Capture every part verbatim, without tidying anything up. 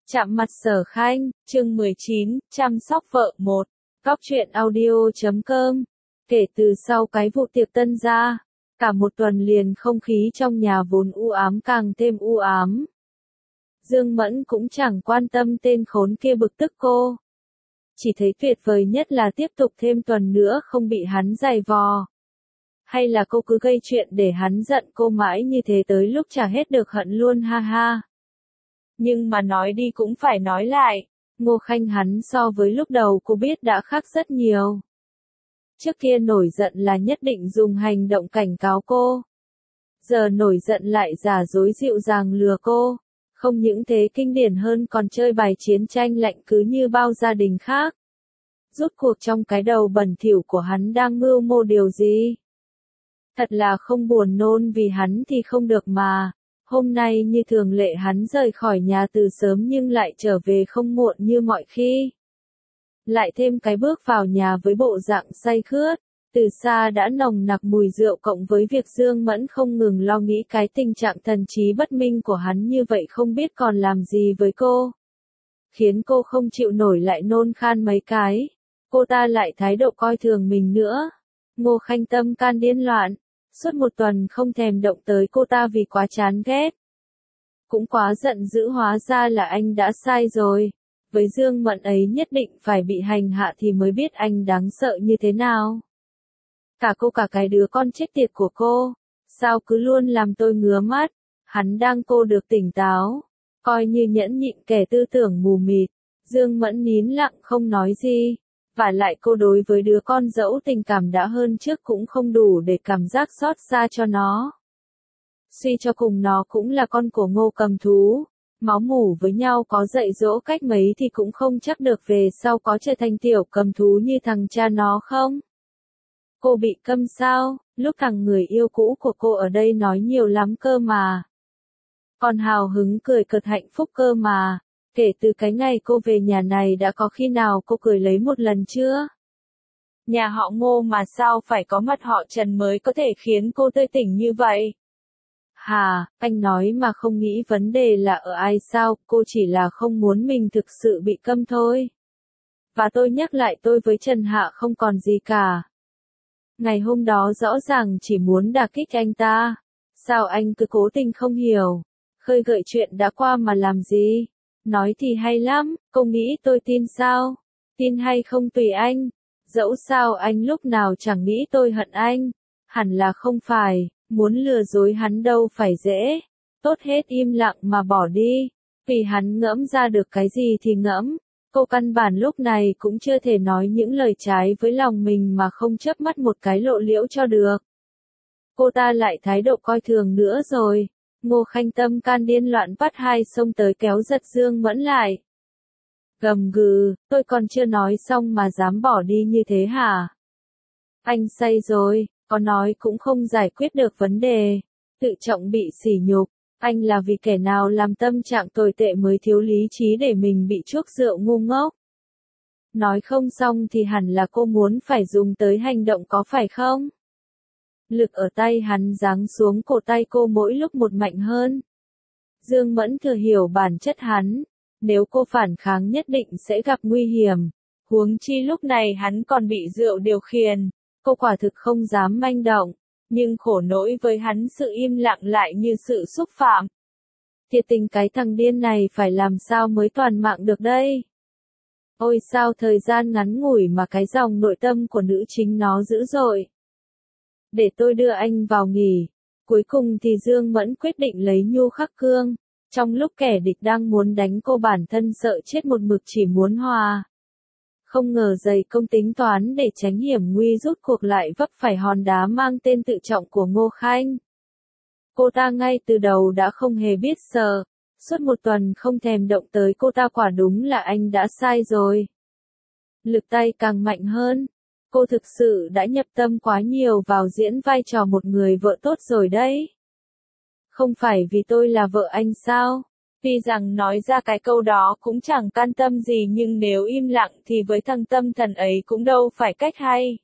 Chạm mặt Sở Khanh, chương mười chín, chăm sóc vợ một. Góc truyện audio chấm com. Kể từ sau cái vụ tiệc tân gia, cả một tuần liền không khí trong nhà vốn u ám càng thêm u ám. Dương Mẫn cũng chẳng quan tâm tên khốn kia bực tức cô. Chỉ thấy tuyệt vời nhất là tiếp tục thêm tuần nữa không bị hắn giày vò. Hay là cô cứ gây chuyện để hắn giận cô mãi như thế tới lúc chả hết được hận luôn ha ha. Nhưng mà nói đi cũng phải nói lại, Ngô Khanh hắn so với lúc đầu cô biết đã khác rất nhiều. Trước kia nổi giận là nhất định dùng hành động cảnh cáo cô. Giờ nổi giận lại giả dối dịu dàng lừa cô. Không những thế kinh điển hơn còn chơi bài chiến tranh lạnh cứ như bao gia đình khác. Rốt cuộc trong cái đầu bẩn thỉu của hắn đang mưu mô điều gì? Thật là không buồn nôn vì hắn thì không được mà. Hôm nay như thường lệ hắn rời khỏi nhà từ sớm nhưng lại trở về không muộn như mọi khi. Lại thêm cái bước vào nhà với bộ dạng say khướt, từ xa đã nồng nặc mùi rượu cộng với việc Dương Mẫn không ngừng lo nghĩ cái tình trạng thần trí bất minh của hắn như vậy không biết còn làm gì với cô. Khiến cô không chịu nổi lại nôn khan mấy cái, cô ta lại thái độ coi thường mình nữa. Ngô Khanh tâm can điên loạn. Suốt một tuần không thèm động tới cô ta vì quá chán ghét. Cũng quá giận dữ hóa ra là anh đã sai rồi. Với Dương Mẫn ấy nhất định phải bị hành hạ thì mới biết anh đáng sợ như thế nào. Cả cô cả cái đứa con chết tiệt của cô. Sao cứ luôn làm tôi ngứa mắt. Hắn đang cô được tỉnh táo. Coi như nhẫn nhịn kẻ tư tưởng mù mịt. Dương Mẫn nín lặng không nói gì. Và lại cô đối với đứa con dẫu tình cảm đã hơn trước cũng không đủ để cảm giác xót xa cho nó. Suy cho cùng nó cũng là con của Ngô Cầm Thú. Máu mủ với nhau có dạy dỗ cách mấy thì cũng không chắc được về sau có trở thành tiểu cầm thú như thằng cha nó không. Cô bị câm sao, lúc thằng người yêu cũ của cô ở đây nói nhiều lắm cơ mà. Còn hào hứng cười cợt hạnh phúc cơ mà. Kể từ cái ngày cô về nhà này đã có khi nào cô cười lấy một lần chưa? Nhà họ Ngô mà sao phải có mặt họ Trần mới có thể khiến cô tươi tỉnh như vậy? Hà, anh nói mà không nghĩ vấn đề là ở ai sao, cô chỉ là không muốn mình thực sự bị câm thôi. Và tôi nhắc lại tôi với Trần Hạ không còn gì cả. Ngày hôm đó rõ ràng chỉ muốn đả kích anh ta. Sao anh cứ cố tình không hiểu? Khơi gợi chuyện đã qua mà làm gì? Nói thì hay lắm, cô nghĩ tôi tin sao? Tin hay không tùy anh. Dẫu sao anh lúc nào chẳng nghĩ tôi hận anh. Hẳn là không phải, muốn lừa dối hắn đâu phải dễ. Tốt hết im lặng mà bỏ đi. Vì hắn ngẫm ra được cái gì thì ngẫm. Cô căn bản lúc này cũng chưa thể nói những lời trái với lòng mình mà không chớp mắt một cái lộ liễu cho được. Cô ta lại thái độ coi thường nữa rồi. Ngô Khanh tâm can điên loạn bắt hai xông tới kéo giật Dương Mẫn lại. Gầm gừ, tôi còn chưa nói xong mà dám bỏ đi như thế hả? Anh say rồi, có nói cũng không giải quyết được vấn đề. Tự trọng bị sỉ nhục, anh là vì kẻ nào làm tâm trạng tồi tệ mới thiếu lý trí để mình bị chuốc rượu ngu ngốc. Nói không xong thì hẳn là cô muốn phải dùng tới hành động có phải không? Lực ở tay hắn giáng xuống cổ tay cô mỗi lúc một mạnh hơn. Dương Mẫn thừa hiểu bản chất hắn, nếu cô phản kháng nhất định sẽ gặp nguy hiểm. Huống chi lúc này hắn còn bị rượu điều khiển, cô quả thực không dám manh động, nhưng khổ nỗi với hắn sự im lặng lại như sự xúc phạm. Thiệt tình cái thằng điên này phải làm sao mới toàn mạng được đây? Ôi sao thời gian ngắn ngủi mà cái dòng nội tâm của nữ chính nó dữ dội. Để tôi đưa anh vào nghỉ. Cuối cùng thì Dương Mẫn quyết định lấy nhu khắc cương. Trong lúc kẻ địch đang muốn đánh cô bản thân sợ chết một mực chỉ muốn hòa. Không ngờ dày công tính toán để tránh hiểm nguy rút cuộc lại vấp phải hòn đá mang tên tự trọng của Ngô Khanh. Cô ta ngay từ đầu đã không hề biết sợ. Suốt một tuần không thèm động tới cô ta quả đúng là anh đã sai rồi. Lực tay càng mạnh hơn. Cô thực sự đã nhập tâm quá nhiều vào diễn vai trò một người vợ tốt rồi đấy. Không phải vì tôi là vợ anh sao? Tuy rằng nói ra cái câu đó cũng chẳng can tâm gì nhưng nếu im lặng thì với thằng tâm thần ấy cũng đâu phải cách hay.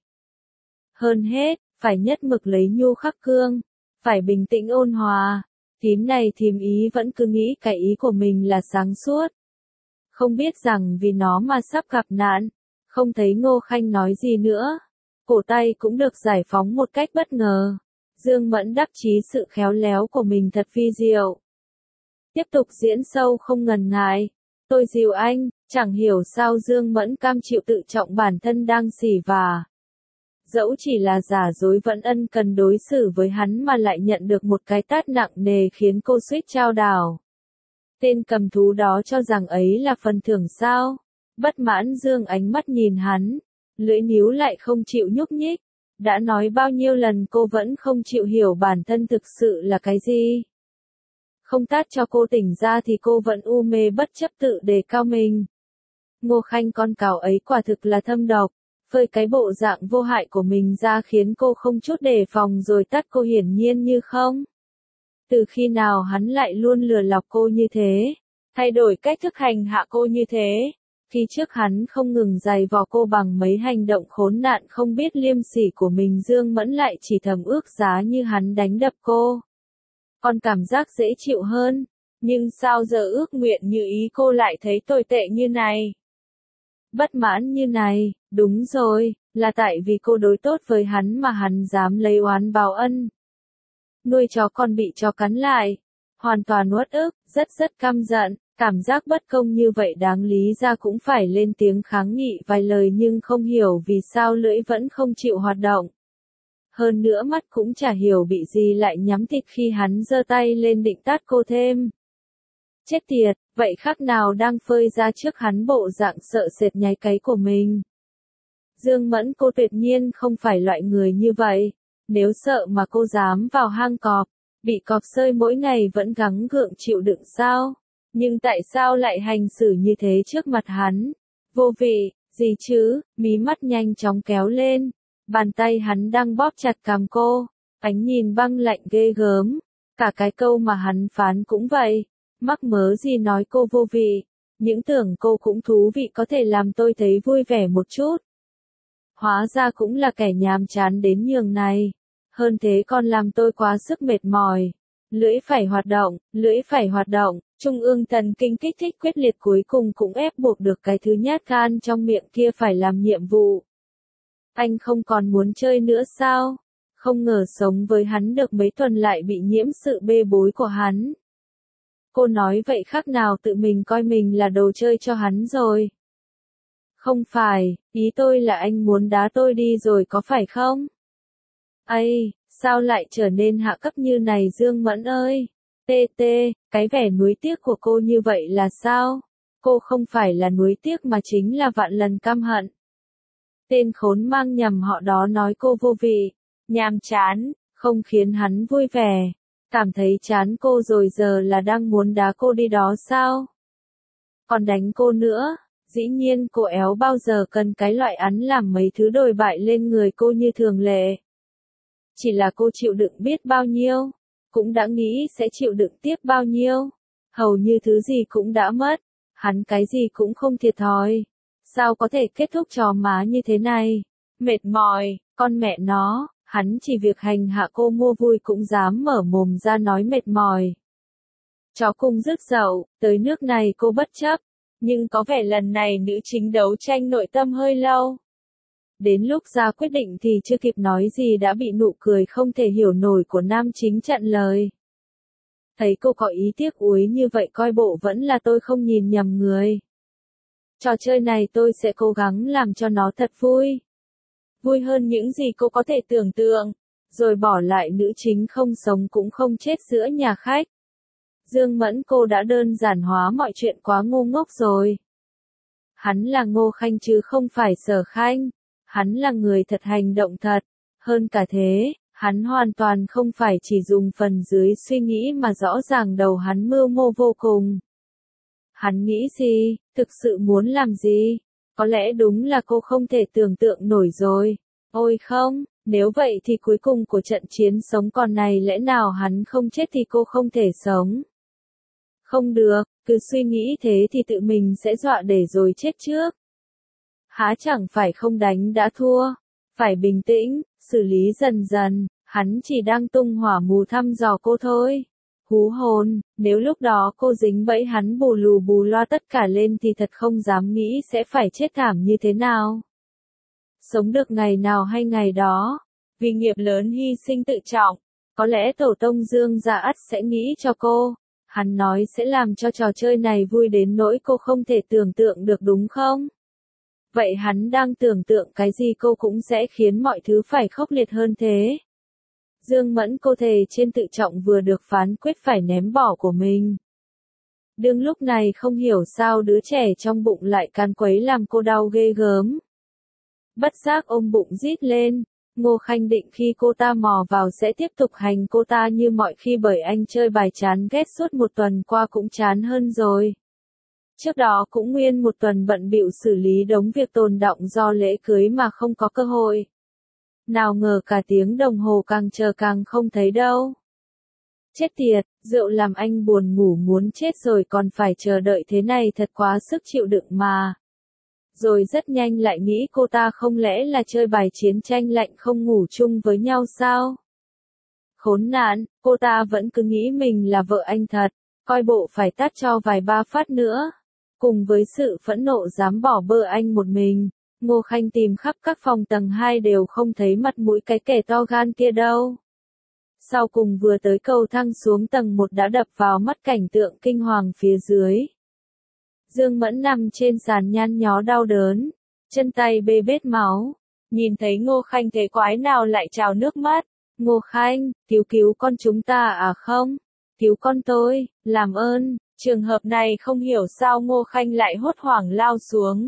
Hơn hết, phải nhất mực lấy nhu khắc cương. Phải bình tĩnh ôn hòa. Thím này thím ý vẫn cứ nghĩ cái ý của mình là sáng suốt. Không biết rằng vì nó mà sắp gặp nạn. Không thấy Ngô Khanh nói gì nữa. Cổ tay cũng được giải phóng một cách bất ngờ. Dương Mẫn đắc chí sự khéo léo của mình thật vi diệu. Tiếp tục diễn sâu không ngần ngại. Tôi dìu anh, chẳng hiểu sao Dương Mẫn cam chịu tự trọng bản thân đang xỉ vả. Dẫu chỉ là giả dối vẫn ân cần đối xử với hắn mà lại nhận được một cái tát nặng nề khiến cô suýt chao đảo. Tên cầm thú đó cho rằng ấy là phần thưởng sao? Bất mãn Dương ánh mắt nhìn hắn, lưỡi níu lại không chịu nhúc nhích. Đã nói bao nhiêu lần cô vẫn không chịu hiểu bản thân thực sự là cái gì. Không tát cho cô tỉnh ra thì cô vẫn u mê bất chấp tự đề cao mình. Ngô Khanh con cào ấy quả thực là thâm độc, phơi cái bộ dạng vô hại của mình ra khiến cô không chút đề phòng rồi tát cô hiển nhiên như không. Từ khi nào hắn lại luôn lừa lọc cô như thế, thay đổi cách thức hành hạ cô như thế, khi trước hắn không ngừng giày vò cô bằng mấy hành động khốn nạn không biết liêm sỉ của mình, Dương Mẫn lại chỉ thầm ước giá như hắn đánh đập cô. Còn cảm giác dễ chịu hơn, nhưng sao giờ ước nguyện như ý cô lại thấy tồi tệ như này? Bất mãn như này, đúng rồi, là tại vì cô đối tốt với hắn mà hắn dám lấy oán báo ân. Nuôi chó con bị chó cắn lại, hoàn toàn uất ức, rất rất căm giận, cảm giác bất công như vậy đáng lý ra cũng phải lên tiếng kháng nghị vài lời nhưng không hiểu vì sao lưỡi vẫn không chịu hoạt động. Hơn nữa mắt cũng chả hiểu bị gì lại nhắm tịt khi hắn giơ tay lên định tát cô thêm. Chết tiệt, vậy khác nào đang phơi ra trước hắn bộ dạng sợ sệt nháy cáy của mình. Dương Mẫn cô tuyệt nhiên không phải loại người như vậy. Nếu sợ mà cô dám vào hang cọp, bị cọp sơi mỗi ngày vẫn gắng gượng chịu đựng sao? Nhưng tại sao lại hành xử như thế trước mặt hắn? Vô vị, gì chứ, mí mắt nhanh chóng kéo lên. Bàn tay hắn đang bóp chặt cằm cô, ánh nhìn băng lạnh ghê gớm. Cả cái câu mà hắn phán cũng vậy, mắc mớ gì nói cô vô vị, những tưởng cô cũng thú vị có thể làm tôi thấy vui vẻ một chút. Hóa ra cũng là kẻ nhàm chán đến nhường này, hơn thế còn làm tôi quá sức mệt mỏi. Lưỡi phải hoạt động, lưỡi phải hoạt động, trung ương thần kinh kích thích quyết liệt cuối cùng cũng ép buộc được cái thứ nhát gan trong miệng kia phải làm nhiệm vụ. Anh không còn muốn chơi nữa sao? Không ngờ sống với hắn được mấy tuần lại bị nhiễm sự bê bối của hắn. Cô nói vậy khác nào tự mình coi mình là đồ chơi cho hắn rồi. Không phải, ý tôi là anh muốn đá tôi đi rồi có phải không? Ây, sao lại trở nên hạ cấp như này Dương Mẫn ơi? Tê tê, cái vẻ nuối tiếc của cô như vậy là sao? Cô không phải là nuối tiếc mà chính là vạn lần căm hận. Tên khốn mang nhầm họ đó nói cô vô vị, nhàm chán, không khiến hắn vui vẻ. Cảm thấy chán cô rồi giờ là đang muốn đá cô đi đó sao? Còn đánh cô nữa, dĩ nhiên cô éo bao giờ cần cái loại án làm mấy thứ đồi bại lên người cô như thường lệ. Chỉ là cô chịu đựng biết bao nhiêu, cũng đã nghĩ sẽ chịu đựng tiếp bao nhiêu. Hầu như thứ gì cũng đã mất, hắn cái gì cũng không thiệt thòi. Sao có thể kết thúc trò má như thế này? Mệt mỏi, con mẹ nó, hắn chỉ việc hành hạ cô mua vui cũng dám mở mồm ra nói mệt mỏi. Chó cùng rước dậu, tới nước này cô bất chấp, nhưng có vẻ lần này nữ chính đấu tranh nội tâm hơi lâu. Đến lúc ra quyết định thì chưa kịp nói gì đã bị nụ cười không thể hiểu nổi của nam chính chặn lời. Thấy cô có ý tiếc úi như vậy coi bộ vẫn là tôi không nhìn nhầm người. Trò chơi này tôi sẽ cố gắng làm cho nó thật vui. Vui hơn những gì cô có thể tưởng tượng. Rồi bỏ lại nữ chính không sống cũng không chết giữa nhà khách. Dương Mẫn cô đã đơn giản hóa mọi chuyện quá ngu ngốc rồi. Hắn là Ngô Khanh chứ không phải Sở Khanh. Hắn là người thật hành động thật. Hơn cả thế, hắn hoàn toàn không phải chỉ dùng phần dưới suy nghĩ mà rõ ràng đầu hắn mưu mô vô cùng. Hắn nghĩ gì, thực sự muốn làm gì? Có lẽ đúng là cô không thể tưởng tượng nổi rồi. Ôi không, nếu vậy thì cuối cùng của trận chiến sống còn này lẽ nào hắn không chết thì cô không thể sống. Không được, cứ suy nghĩ thế thì tự mình sẽ dọa để rồi chết trước. Há chẳng phải không đánh đã thua, phải bình tĩnh, xử lý dần dần, hắn chỉ đang tung hỏa mù thăm dò cô thôi. Hú hồn, nếu lúc đó cô dính bẫy hắn bù lù bù loa tất cả lên thì thật không dám nghĩ sẽ phải chết thảm như thế nào. Sống được ngày nào hay ngày đó, vì nghiệp lớn hy sinh tự trọng, có lẽ tổ tông Dương Gia ắt sẽ nghĩ cho cô. Hắn nói sẽ làm cho trò chơi này vui đến nỗi cô không thể tưởng tượng được đúng không? Vậy hắn đang tưởng tượng cái gì cô cũng sẽ khiến mọi thứ phải khốc liệt hơn thế. Dương Mẫn cô thề trên tự trọng vừa được phán quyết phải ném bỏ của mình. Đương lúc này không hiểu sao đứa trẻ trong bụng lại càn quấy làm cô đau ghê gớm. Bất giác ôm bụng rít lên, Ngô Khanh định khi cô ta mò vào sẽ tiếp tục hành cô ta như mọi khi bởi anh chơi bài chán ghét suốt một tuần qua cũng chán hơn rồi. Trước đó cũng nguyên một tuần bận bịu xử lý đống việc tồn đọng do lễ cưới mà không có cơ hội. Nào ngờ cả tiếng đồng hồ càng chờ càng không thấy đâu. Chết tiệt, rượu làm anh buồn ngủ muốn chết rồi còn phải chờ đợi thế này thật quá sức chịu đựng mà. Rồi rất nhanh lại nghĩ cô ta không lẽ là chơi bài chiến tranh lạnh không ngủ chung với nhau sao? Khốn nạn, cô ta vẫn cứ nghĩ mình là vợ anh thật, coi bộ phải tát cho vài ba phát nữa. Cùng với sự phẫn nộ dám bỏ bơ anh một mình, Ngô Khanh tìm khắp các phòng tầng hai đều không thấy mặt mũi cái kẻ to gan kia đâu. Sau cùng vừa tới cầu thang xuống tầng một đã đập vào mắt cảnh tượng kinh hoàng phía dưới. Dương Mẫn nằm trên sàn nhăn nhó đau đớn, chân tay bê bết máu. Nhìn thấy Ngô Khanh thế quái nào lại trào nước mắt. Ngô Khanh, cứu cứu con chúng ta à không? Cứu con tôi, làm ơn. Trường hợp này không hiểu sao Ngô Khanh lại hốt hoảng lao xuống.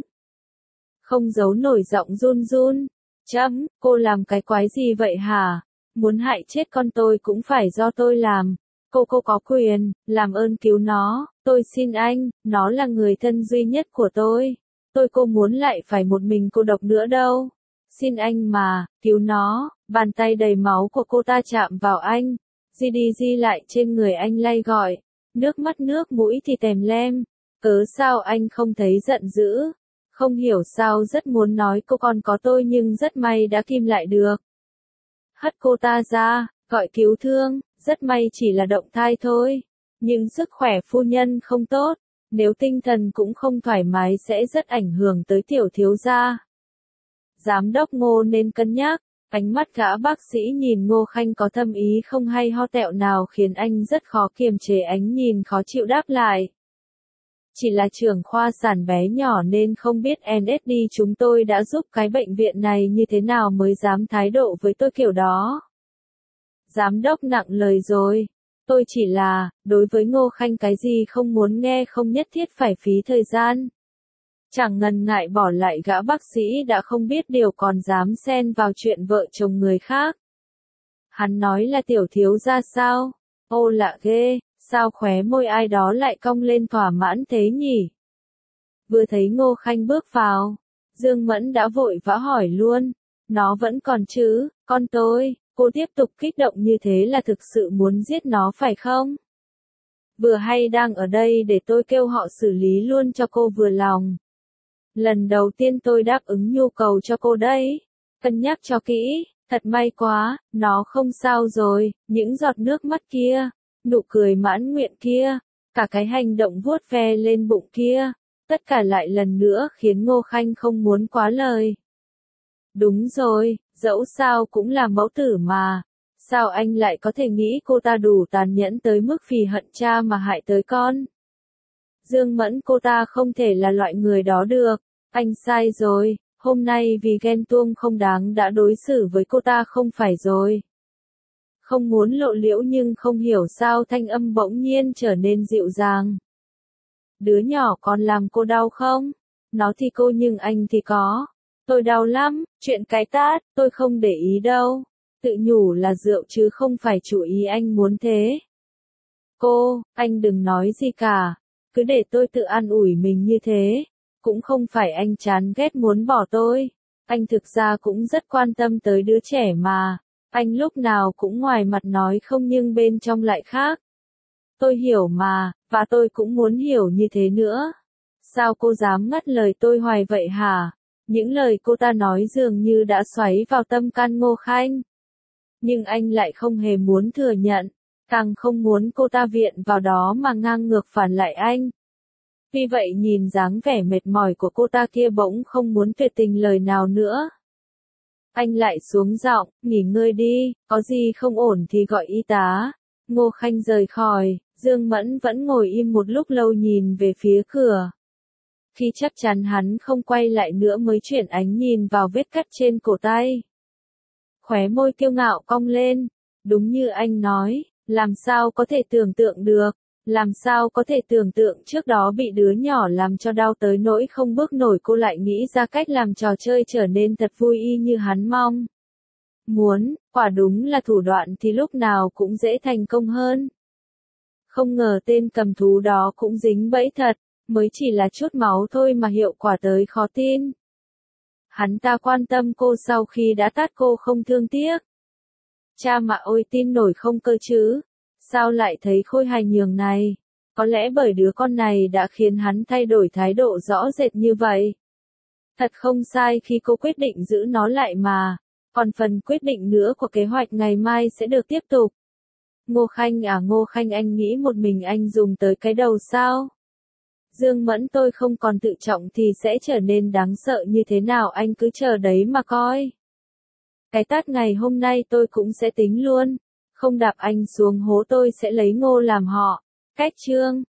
Không giấu nổi giọng run run. Chấm, cô làm cái quái gì vậy hả? Muốn hại chết con tôi cũng phải do tôi làm. Cô cô có quyền, làm ơn cứu nó, tôi xin anh, nó là người thân duy nhất của tôi. Tôi cô muốn lại phải một mình cô độc nữa đâu. Xin anh mà, cứu nó, bàn tay đầy máu của cô ta chạm vào anh. Di đi di lại trên người anh lay gọi. Nước mắt nước mũi thì tèm lem. Cớ sao anh không thấy giận dữ? Không hiểu sao rất muốn nói cô còn có tôi nhưng rất may đã kìm lại được. Hất cô ta ra, gọi cứu thương, rất may chỉ là động thai thôi. Nhưng sức khỏe phu nhân không tốt, nếu tinh thần cũng không thoải mái sẽ rất ảnh hưởng tới tiểu thiếu gia. Giám đốc Ngô nên cân nhắc, ánh mắt gã bác sĩ nhìn Ngô Khanh có thâm ý không hay ho tẹo nào khiến anh rất khó kiềm chế ánh nhìn khó chịu đáp lại. Chỉ là trưởng khoa sản bé nhỏ nên không biết en ét đê chúng tôi đã giúp cái bệnh viện này như thế nào mới dám thái độ với tôi kiểu đó. Giám đốc nặng lời rồi. Tôi chỉ là, đối với Ngô Khanh cái gì không muốn nghe không nhất thiết phải phí thời gian. Chẳng ngần ngại bỏ lại gã bác sĩ đã không biết điều còn dám xen vào chuyện vợ chồng người khác. Hắn nói là tiểu thiếu gia sao? Ô lạ ghê, sao khóe môi ai đó lại cong lên thỏa mãn thế nhỉ? Vừa thấy Ngô Khanh bước vào, Dương Mẫn đã vội vã hỏi luôn. Nó vẫn còn chứ, con tôi, cô tiếp tục kích động như thế là thực sự muốn giết nó phải không? Vừa hay đang ở đây để tôi kêu họ xử lý luôn cho cô vừa lòng. Lần đầu tiên tôi đáp ứng nhu cầu cho cô đấy. Cân nhắc cho kỹ, thật may quá, nó không sao rồi, những giọt nước mắt kia, nụ cười mãn nguyện kia, cả cái hành động vuốt ve lên bụng kia, tất cả lại lần nữa khiến Ngô Khanh không muốn quá lời. Đúng rồi, dẫu sao cũng là mẫu tử mà, sao anh lại có thể nghĩ cô ta đủ tàn nhẫn tới mức vì hận cha mà hại tới con? Dương Mẫn cô ta không thể là loại người đó được, anh sai rồi, hôm nay vì ghen tuông không đáng đã đối xử với cô ta không phải rồi. Không muốn lộ liễu nhưng không hiểu sao thanh âm bỗng nhiên trở nên dịu dàng. Đứa nhỏ còn làm cô đau không? Nó thì cô nhưng anh thì có. Tôi đau lắm, chuyện cái tát, tôi không để ý đâu. Tự nhủ là rượu chứ không phải chủ ý anh muốn thế. Cô, anh đừng nói gì cả. Cứ để tôi tự an ủi mình như thế. Cũng không phải anh chán ghét muốn bỏ tôi. Anh thực ra cũng rất quan tâm tới đứa trẻ mà. Anh lúc nào cũng ngoài mặt nói không nhưng bên trong lại khác. Tôi hiểu mà, và tôi cũng muốn hiểu như thế nữa. Sao cô dám ngắt lời tôi hoài vậy hả? Những lời cô ta nói dường như đã xoáy vào tâm can Ngô Khanh. Nhưng anh lại không hề muốn thừa nhận. càng không muốn cô ta viện vào đó mà ngang ngược phản lại anh. Vì vậy nhìn dáng vẻ mệt mỏi của cô ta kia bỗng không muốn tuyệt tình lời nào nữa. Anh lại xuống giọng, nghỉ ngơi đi, có gì không ổn thì gọi y tá. Ngô Khanh rời khỏi, Dương Mẫn vẫn ngồi im một lúc lâu nhìn về phía cửa. Khi chắc chắn hắn không quay lại nữa mới chuyển ánh nhìn vào vết cắt trên cổ tay. Khóe môi kiêu ngạo cong lên, đúng như anh nói, làm sao có thể tưởng tượng được, làm sao có thể tưởng tượng trước đó bị đứa nhỏ làm cho đau tới nỗi không bước nổi cô lại nghĩ ra cách làm trò chơi trở nên thật vui y như hắn mong. Muốn, quả đúng là thủ đoạn thì lúc nào cũng dễ thành công hơn. Không ngờ tên cầm thú đó cũng dính bẫy thật, mới chỉ là chút máu thôi mà hiệu quả tới khó tin. Hắn ta quan tâm cô sau khi đã tát cô không thương tiếc. Cha mà ôi tin nổi không cơ chứ, sao lại thấy khôi hài nhường này, có lẽ bởi đứa con này đã khiến hắn thay đổi thái độ rõ rệt như vậy. Thật không sai khi cô quyết định giữ nó lại mà, còn phần quyết định nữa của kế hoạch ngày mai sẽ được tiếp tục. Ngô Khanh à Ngô Khanh anh nghĩ một mình anh dùng tới cái đầu sao? Dương Mẫn tôi không còn tự trọng thì sẽ trở nên đáng sợ như thế nào anh cứ chờ đấy mà coi. Cái tát ngày hôm nay tôi cũng sẽ tính luôn, không đạp anh xuống hố tôi sẽ lấy Ngô làm họ. Cách chương